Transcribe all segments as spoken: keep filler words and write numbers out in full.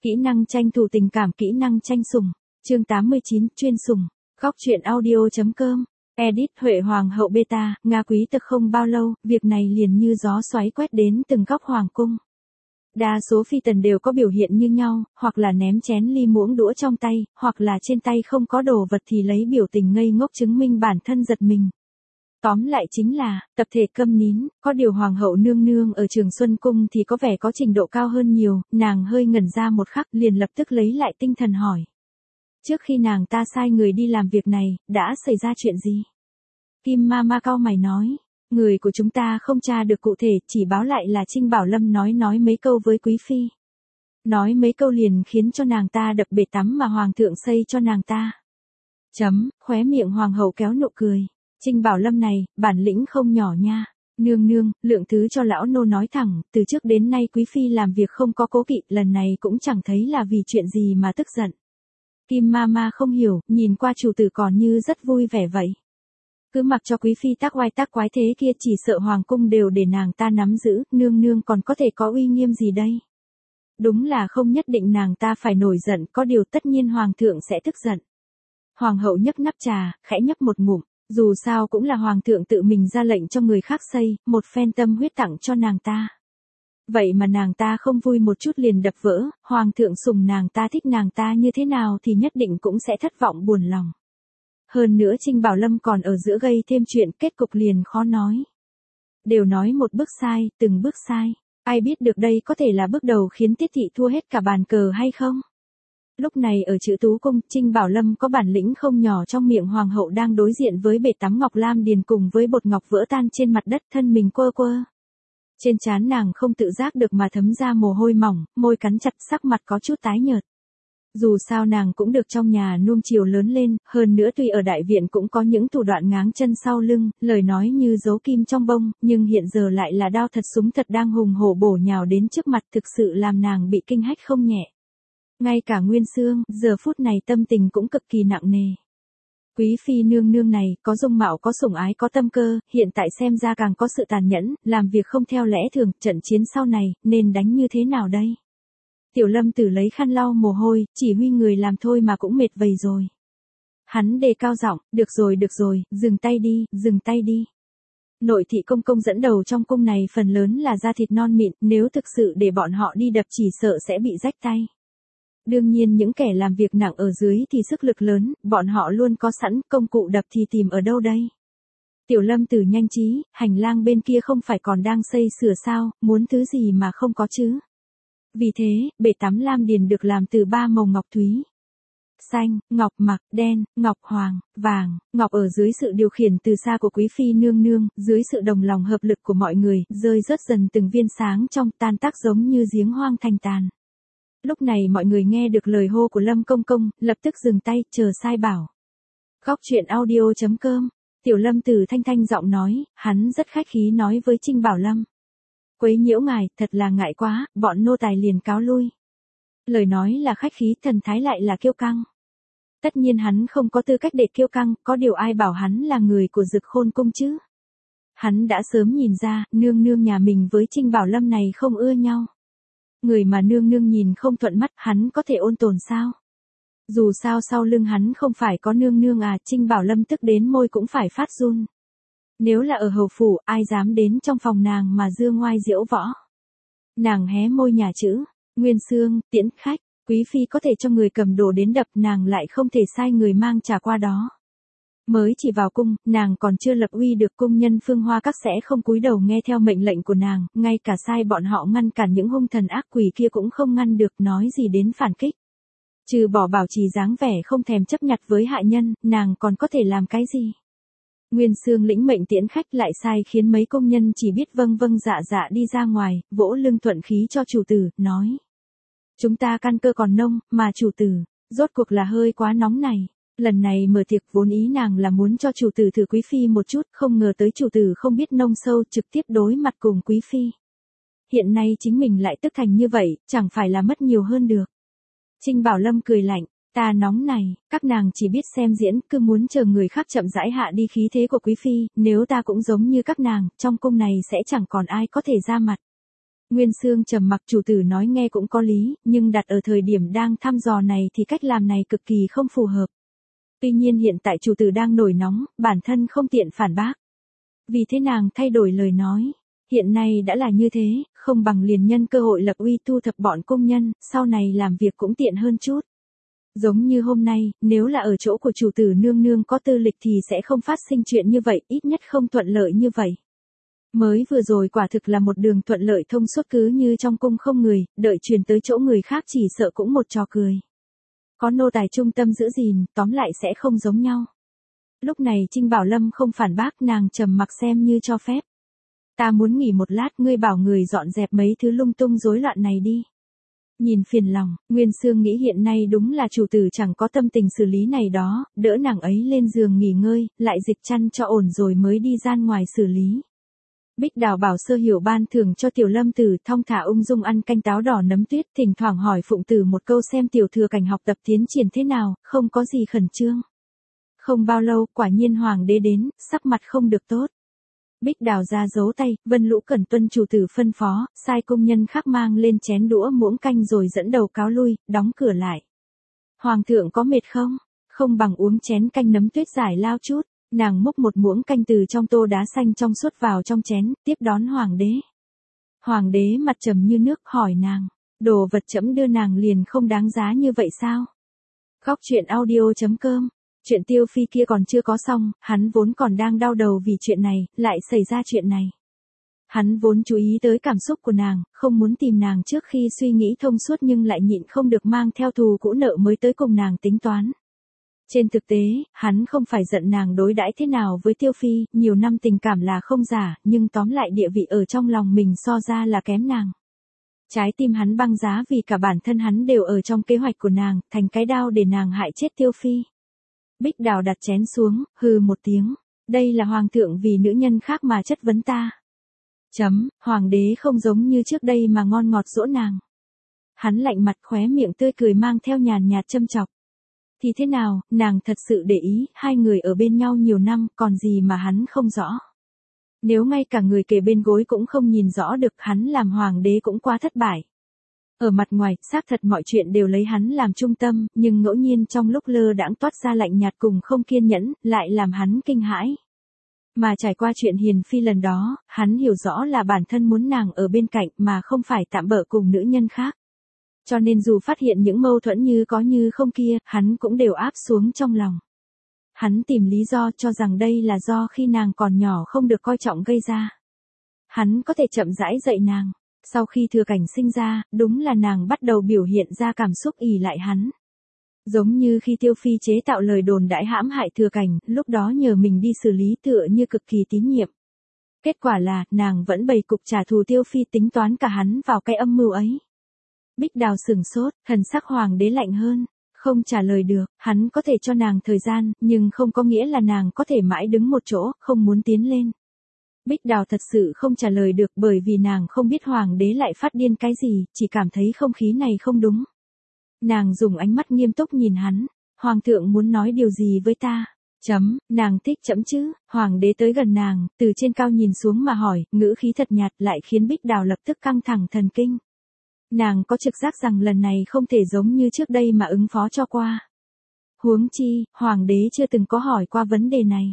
Kỹ năng tranh thủ tình cảm, kỹ năng tranh sủng. Chương tám mươi chín, chuyên sủng. Góc truyện audio.com. Edit Huệ Hoàng hậu beta, Nga quý tộc không bao lâu, việc này liền như gió xoáy quét đến từng góc hoàng cung. Đa số phi tần đều có biểu hiện như nhau, hoặc là ném chén ly muỗng đũa trong tay, hoặc là trên tay không có đồ vật thì lấy biểu tình ngây ngốc chứng minh bản thân giật mình. Tóm lại chính là, tập thể câm nín, có điều hoàng hậu nương nương ở Trường Xuân Cung thì có vẻ có trình độ cao hơn nhiều, nàng hơi ngẩn ra một khắc liền lập tức lấy lại tinh thần hỏi. Trước khi nàng ta sai người đi làm việc này, đã xảy ra chuyện gì? Kim ma ma cau mày nói, người của chúng ta không tra được cụ thể, chỉ báo lại là Trinh Bảo Lâm nói nói mấy câu với quý phi. Nói mấy câu liền khiến cho nàng ta đập bể tắm mà hoàng thượng xây cho nàng ta. Chấm, khóe miệng hoàng hậu kéo nụ cười. Trinh Bảo Lâm này, bản lĩnh không nhỏ nha. Nương nương, lượng thứ cho lão nô nói thẳng, từ trước đến nay quý phi làm việc không có cố kỵ, lần này cũng chẳng thấy là vì chuyện gì mà tức giận. Kim ma ma không hiểu, nhìn qua chủ tử còn như rất vui vẻ vậy. Cứ mặc cho quý phi tác oai tác quái thế kia, chỉ sợ hoàng cung đều để nàng ta nắm giữ, nương nương còn có thể có uy nghiêm gì đây? Đúng là không nhất định nàng ta phải nổi giận, có điều tất nhiên hoàng thượng sẽ tức giận. Hoàng hậu nhấp nắp trà, khẽ nhấp một ngụm, dù sao cũng là hoàng thượng tự mình ra lệnh cho người khác xây, một phen tâm huyết tặng cho nàng ta. Vậy mà nàng ta không vui một chút liền đập vỡ, hoàng thượng sủng nàng ta, thích nàng ta như thế nào thì nhất định cũng sẽ thất vọng buồn lòng. Hơn nữa Trinh Bảo Lâm còn ở giữa gây thêm chuyện, kết cục liền khó nói. Đều nói một bước sai, từng bước sai, ai biết được đây có thể là bước đầu khiến Tiết thị thua hết cả bàn cờ hay không? Lúc này ở Chữ Tú Cung, Trinh Bảo Lâm có bản lĩnh không nhỏ, trong miệng hoàng hậu đang đối diện với bể tắm ngọc lam điền cùng với bột ngọc vỡ tan trên mặt đất, thân mình quơ quơ. Trên trán nàng không tự giác được mà thấm ra mồ hôi mỏng, môi cắn chặt, sắc mặt có chút tái nhợt. Dù sao nàng cũng được trong nhà nuông chiều lớn lên, hơn nữa tuy ở đại viện cũng có những thủ đoạn ngáng chân sau lưng, lời nói như giấu kim trong bông, nhưng hiện giờ lại là đao thật súng thật đang hùng hổ bổ nhào đến trước mặt, thực sự làm nàng bị kinh hách không nhẹ. Ngay cả Nguyên Xương, giờ phút này tâm tình cũng cực kỳ nặng nề. Quý phi nương nương này, có dung mạo, có sủng ái, có tâm cơ, hiện tại xem ra càng có sự tàn nhẫn, làm việc không theo lẽ thường, trận chiến sau này, nên đánh như thế nào đây? Tiểu Lâm Tử lấy khăn lau mồ hôi, chỉ huy người làm thôi mà cũng mệt vầy rồi. Hắn đề cao giọng, được rồi được rồi, dừng tay đi, dừng tay đi. Nội thị công công dẫn đầu trong cung này phần lớn là da thịt non mịn, nếu thực sự để bọn họ đi đập chỉ sợ sẽ bị rách tay. Đương nhiên những kẻ làm việc nặng ở dưới thì sức lực lớn, bọn họ luôn có sẵn, công cụ đập thì tìm ở đâu đây? Tiểu Lâm Tử nhanh trí, hành lang bên kia không phải còn đang xây sửa sao, muốn thứ gì mà không có chứ? Vì thế, bể tắm lam điền được làm từ ba màu ngọc thúy. Xanh, ngọc mạc, đen, ngọc hoàng, vàng, ngọc ở dưới sự điều khiển từ xa của quý phi nương nương, dưới sự đồng lòng hợp lực của mọi người, rơi rớt dần từng viên sáng trong, tan tác giống như giếng hoang thành tàn. Lúc này mọi người nghe được lời hô của Lâm Công Công, lập tức dừng tay, chờ sai bảo. Góc truyện audio.com, Tiểu Lâm Tử thanh thanh giọng nói, hắn rất khách khí nói với Trinh Bảo Lâm. Quấy nhiễu ngài, thật là ngại quá, bọn nô tài liền cáo lui. Lời nói là khách khí, thần thái lại là kiêu căng. Tất nhiên hắn không có tư cách để kiêu căng, có điều ai bảo hắn là người của Dực Khôn Cung chứ? Hắn đã sớm nhìn ra, nương nương nhà mình với Trinh Bảo Lâm này không ưa nhau. Người mà nương nương nhìn không thuận mắt, hắn có thể ôn tồn sao? Dù sao sau lưng hắn không phải có nương nương à, Trinh Bảo Lâm tức đến môi cũng phải phát run. Nếu là ở hầu phủ, ai dám đến trong phòng nàng mà dương ngoai diễu võ. Nàng hé môi nhà chữ, Nguyên Xương, tiễn khách, quý phi có thể cho người cầm đồ đến đập, nàng lại không thể sai người mang trà qua đó. Mới chỉ vào cung, nàng còn chưa lập uy được, cung nhân Phương Hoa Các sẽ không cúi đầu nghe theo mệnh lệnh của nàng, ngay cả sai bọn họ ngăn cản những hung thần ác quỷ kia cũng không ngăn được, nói gì đến phản kích. Trừ bỏ bảo trì dáng vẻ không thèm chấp nhặt với hạ nhân, nàng còn có thể làm cái gì? Nguyên Xương lĩnh mệnh tiễn khách lại sai khiến mấy công nhân chỉ biết vâng vâng dạ dạ đi ra ngoài, vỗ lưng thuận khí cho chủ tử, nói. Chúng ta căn cơ còn nông, mà chủ tử, rốt cuộc là hơi quá nóng này. Lần này mở tiệc vốn ý nàng là muốn cho chủ tử thử quý phi một chút, không ngờ tới chủ tử không biết nông sâu, trực tiếp đối mặt cùng quý phi. Hiện nay chính mình lại tức thành như vậy, chẳng phải là mất nhiều hơn được. Trinh Bảo Lâm cười lạnh. Ta nóng này, các nàng chỉ biết xem diễn, cứ muốn chờ người khác chậm rãi hạ đi khí thế của quý phi, nếu ta cũng giống như các nàng, trong cung này sẽ chẳng còn ai có thể ra mặt. Nguyên Sương trầm mặc, chủ tử nói nghe cũng có lý, nhưng đặt ở thời điểm đang thăm dò này thì cách làm này cực kỳ không phù hợp. Tuy nhiên hiện tại chủ tử đang nổi nóng, bản thân không tiện phản bác. Vì thế nàng thay đổi lời nói. Hiện nay đã là như thế, không bằng liền nhân cơ hội lập uy thu thập bọn công nhân, sau này làm việc cũng tiện hơn chút. Giống như hôm nay, nếu là ở chỗ của chủ tử nương nương có tư lịch thì sẽ không phát sinh chuyện như vậy, ít nhất không thuận lợi như vậy. Mới vừa rồi quả thực là một đường thuận lợi thông suốt, cứ như trong cung không người, đợi truyền tới chỗ người khác chỉ sợ cũng một trò cười. Có nô tài trung tâm giữ gìn, tóm lại sẽ không giống nhau. Lúc này Trinh Bảo Lâm không phản bác, nàng trầm mặc xem như cho phép. Ta muốn nghỉ một lát, ngươi bảo người dọn dẹp mấy thứ lung tung rối loạn này đi. Nhìn phiền lòng, Nguyên Sương nghĩ hiện nay đúng là chủ tử chẳng có tâm tình xử lý này đó, đỡ nàng ấy lên giường nghỉ ngơi, lại dịch chăn cho ổn rồi mới đi ra ngoài xử lý. Bích Đào bảo Sơ Hiểu ban thưởng cho Tiểu Lâm Tử, thong thả ung dung ăn canh táo đỏ nấm tuyết, thỉnh thoảng hỏi Phụng Tử một câu xem Tiểu Thừa Cảnh học tập tiến triển thế nào, không có gì khẩn trương. Không bao lâu, quả nhiên Hoàng đế đến, sắc mặt không được tốt. Bích Đào ra giấu tay, Vân Lũ cẩn tuân chủ tử phân phó, sai công nhân khác mang lên chén đũa muỗng canh rồi dẫn đầu cáo lui, đóng cửa lại. Hoàng thượng có mệt không? Không bằng uống chén canh nấm tuyết giải lao chút. Nàng múc một muỗng canh từ trong tô đá xanh trong suốt vào trong chén, tiếp đón hoàng đế. Hoàng đế mặt trầm như nước hỏi nàng, đồ vật trẫm đưa nàng liền không đáng giá như vậy sao? Góc truyện audio chấm com. Chuyện Tiêu Phi kia còn chưa có xong, hắn vốn còn đang đau đầu vì chuyện này, lại xảy ra chuyện này. Hắn vốn chú ý tới cảm xúc của nàng, không muốn tìm nàng trước khi suy nghĩ thông suốt nhưng lại nhịn không được mang theo thù cũ nợ mới tới cùng nàng tính toán. Trên thực tế, hắn không phải giận nàng đối đãi thế nào với Tiêu Phi, nhiều năm tình cảm là không giả, nhưng tóm lại địa vị ở trong lòng mình so ra là kém nàng. Trái tim hắn băng giá vì cả bản thân hắn đều ở trong kế hoạch của nàng, thành cái đao để nàng hại chết Tiêu Phi. Bích Đào đặt chén xuống, hừ một tiếng. Đây là hoàng thượng vì nữ nhân khác mà chất vấn ta. Chấm, hoàng đế không giống như trước đây mà ngon ngọt dỗ nàng. Hắn lạnh mặt, khóe miệng tươi cười mang theo nhàn nhạt châm chọc. Thì thế nào, nàng thật sự để ý, hai người ở bên nhau nhiều năm, còn gì mà hắn không rõ. Nếu ngay cả người kề bên gối cũng không nhìn rõ được, hắn làm hoàng đế cũng quá thất bại. Ở mặt ngoài, xác thật mọi chuyện đều lấy hắn làm trung tâm, nhưng ngẫu nhiên trong lúc lơ đãng toát ra lạnh nhạt cùng không kiên nhẫn, lại làm hắn kinh hãi. Mà trải qua chuyện Hiền Phi lần đó, hắn hiểu rõ là bản thân muốn nàng ở bên cạnh mà không phải tạm bợ cùng nữ nhân khác. Cho nên dù phát hiện những mâu thuẫn như có như không kia, hắn cũng đều áp xuống trong lòng. Hắn tìm lý do cho rằng đây là do khi nàng còn nhỏ không được coi trọng gây ra. Hắn có thể chậm rãi dạy nàng. Sau khi Thừa Cảnh sinh ra, đúng là nàng bắt đầu biểu hiện ra cảm xúc ỷ lại hắn. Giống như khi Tiêu Phi chế tạo lời đồn đãi hãm hại Thừa Cảnh, lúc đó nhờ mình đi xử lý tựa như cực kỳ tín nhiệm. Kết quả là, nàng vẫn bày cục trả thù Tiêu Phi, tính toán cả hắn vào cái âm mưu ấy. Bích Đào sửng sốt, thần sắc hoàng đế lạnh hơn, không trả lời được, hắn có thể cho nàng thời gian, nhưng không có nghĩa là nàng có thể mãi đứng một chỗ, không muốn tiến lên. Bích Đào thật sự không trả lời được bởi vì nàng không biết hoàng đế lại phát điên cái gì, chỉ cảm thấy không khí này không đúng. Nàng dùng ánh mắt nghiêm túc nhìn hắn, hoàng thượng muốn nói điều gì với ta? Chấm, nàng thích chấm chứ? Hoàng đế tới gần nàng, từ trên cao nhìn xuống mà hỏi, ngữ khí thật nhạt lại khiến Bích Đào lập tức căng thẳng thần kinh. Nàng có trực giác rằng lần này không thể giống như trước đây mà ứng phó cho qua. Huống chi, hoàng đế chưa từng có hỏi qua vấn đề này.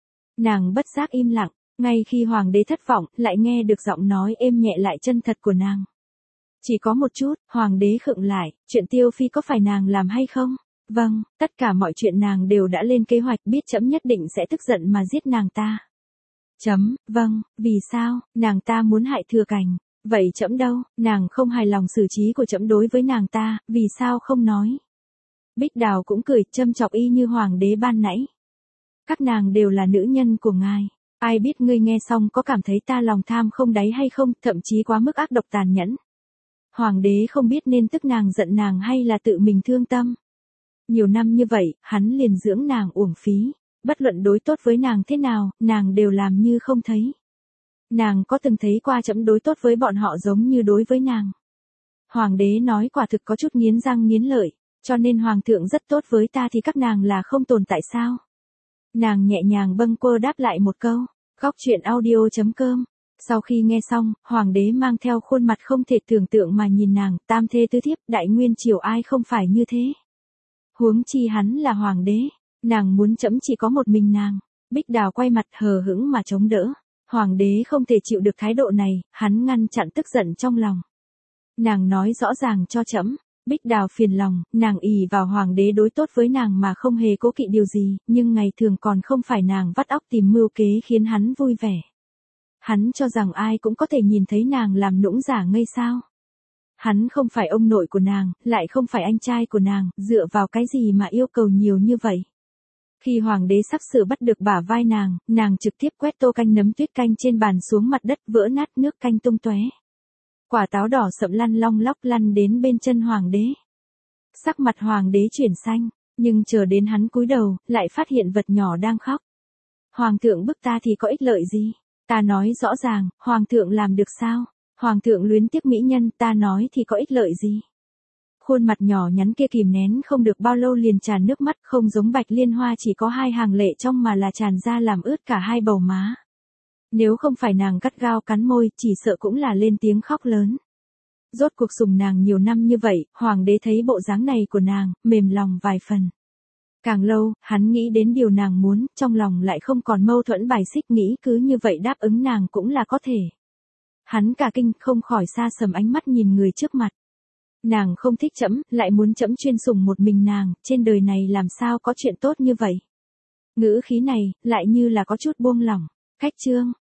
Nàng bất giác im lặng, ngay khi hoàng đế thất vọng, lại nghe được giọng nói êm nhẹ lại chân thật của nàng. Chỉ có một chút, hoàng đế khựng lại, chuyện Tiêu Phi có phải nàng làm hay không? Vâng, tất cả mọi chuyện nàng đều đã lên kế hoạch, biết chấm nhất định sẽ tức giận mà giết nàng ta. Chấm, vâng, vì sao, nàng ta muốn hại Thừa Cảnh. Vậy chấm đâu, nàng không hài lòng xử trí của chấm đối với nàng ta, vì sao không nói? Bích Đào cũng cười, châm chọc y như hoàng đế ban nãy. Các nàng đều là nữ nhân của ngài. Ai biết ngươi nghe xong có cảm thấy ta lòng tham không đáy hay không, thậm chí quá mức ác độc tàn nhẫn. Hoàng đế không biết nên tức nàng giận nàng hay là tự mình thương tâm. Nhiều năm như vậy, hắn liền dưỡng nàng uổng phí. Bất luận đối tốt với nàng thế nào, nàng đều làm như không thấy. Nàng có từng thấy qua chấm đối tốt với bọn họ giống như đối với nàng. Hoàng đế nói quả thực có chút nghiến răng nghiến lợi, cho nên hoàng thượng rất tốt với ta thì các nàng là không tồn tại sao? Nàng nhẹ nhàng bâng quơ đáp lại một câu. Góc truyện audio chấm com Sau khi nghe xong, hoàng đế mang theo khuôn mặt không thể tưởng tượng mà nhìn nàng, tam thê tứ thiếp, đại nguyên triều ai không phải như thế. Huống chi hắn là hoàng đế, nàng muốn trẫm chỉ có một mình nàng. Bích Đào quay mặt hờ hững mà chống đỡ. Hoàng đế không thể chịu được thái độ này, hắn ngăn chặn tức giận trong lòng. Nàng nói rõ ràng cho trẫm. Bích Đào phiền lòng, nàng ỷ vào hoàng đế đối tốt với nàng mà không hề cố kỵ điều gì, nhưng ngày thường còn không phải nàng vắt óc tìm mưu kế khiến hắn vui vẻ. Hắn cho rằng ai cũng có thể nhìn thấy nàng làm nũng giả ngây sao. Hắn không phải ông nội của nàng, lại không phải anh trai của nàng, dựa vào cái gì mà yêu cầu nhiều như vậy. Khi hoàng đế sắp sửa bắt được bả vai nàng, nàng trực tiếp quét tô canh nấm tuyết canh trên bàn xuống mặt đất, vỡ nát, nước canh tung tóe. Quả táo đỏ sậm lăn long lóc lăn đến bên chân hoàng đế. Sắc mặt hoàng đế chuyển xanh, nhưng chờ đến hắn cúi đầu, lại phát hiện vật nhỏ đang khóc. Hoàng thượng bức ta thì có ích lợi gì? Ta nói rõ ràng, hoàng thượng làm được sao? Hoàng thượng luyến tiếc mỹ nhân, ta nói thì có ích lợi gì? Khuôn mặt nhỏ nhắn kia kìm nén không được bao lâu liền tràn nước mắt, không giống Bạch Liên Hoa chỉ có hai hàng lệ trong mà là tràn ra làm ướt cả hai bầu má. Nếu không phải nàng gắt gao cắn môi, chỉ sợ cũng là lên tiếng khóc lớn. Rốt cuộc sủng nàng nhiều năm như vậy, hoàng đế thấy bộ dáng này của nàng, mềm lòng vài phần. Càng lâu, hắn nghĩ đến điều nàng muốn, trong lòng lại không còn mâu thuẫn bài xích, nghĩ cứ như vậy đáp ứng nàng cũng là có thể. Hắn cả kinh, không khỏi xa sầm ánh mắt nhìn người trước mặt. Nàng không thích trẫm, lại muốn trẫm chuyên sủng một mình nàng, trên đời này làm sao có chuyện tốt như vậy. Ngữ khí này, lại như là có chút buông lỏng. Khách chương